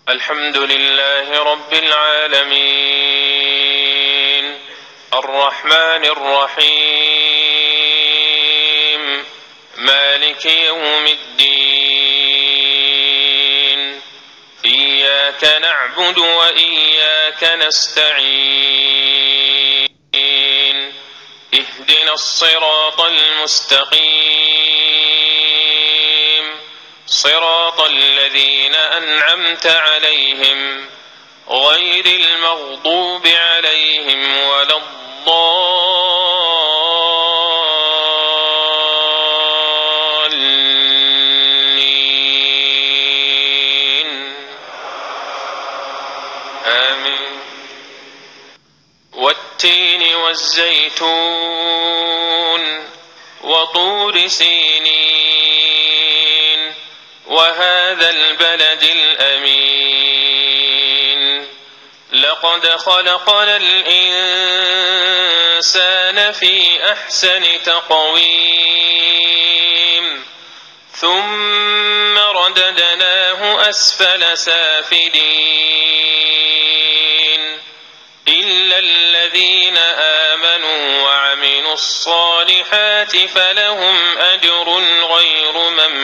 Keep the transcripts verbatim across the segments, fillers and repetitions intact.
الحمد لله رب العالمين الرحمن الرحيم مالك يوم الدين إياك نعبد وإياك نستعين اهدنا الصراط المستقيم صراط الذين أنعمت عليهم غير المغضوب عليهم ولا الضالين آمين. والتين والزيتون وطور سينين وهذا البلد الأمين لقد خلقنا الإنسان في أحسن تقويم ثم رددناه أسفل سافلين إلا الذين آمنوا وعملوا الصالحات فلهم أجر غير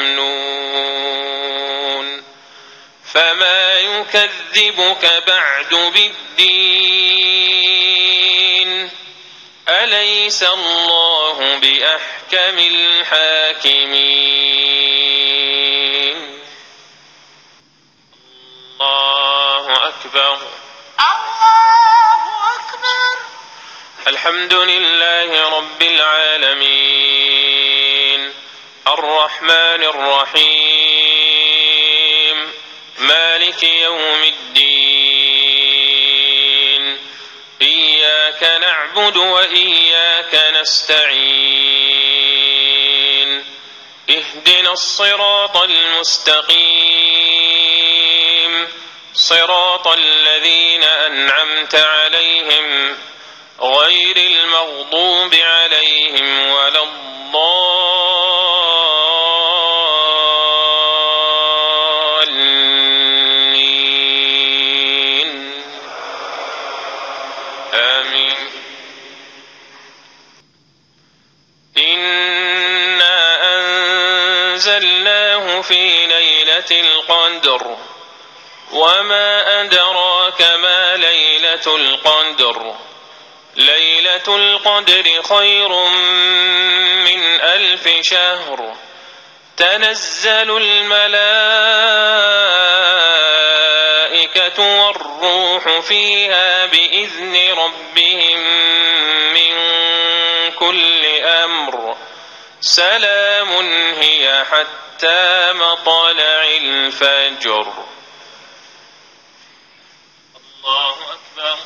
ممنون فما يكذبك بعد بالدين أليس الله بأحكم الحاكمين. الله أكبر. الله أكبر. الحمد لله رب العالمين الرحمن الرحيم مالك يوم الدين إياك نعبد وإياك نستعين اهدنا الصراط المستقيم صراط الذين أنعمت عليهم غير المغضوب عليهم ولا الضالين آمين. إنا أنزلناه في ليلة القدر وما أدراك ما ليلة القدر ليلة القدر خير من ألف شهر تنزل الملائكة والروح فيها بإذن ربهم من كل أمر سلام هي حتى مطلع الفجر. الله أكبر.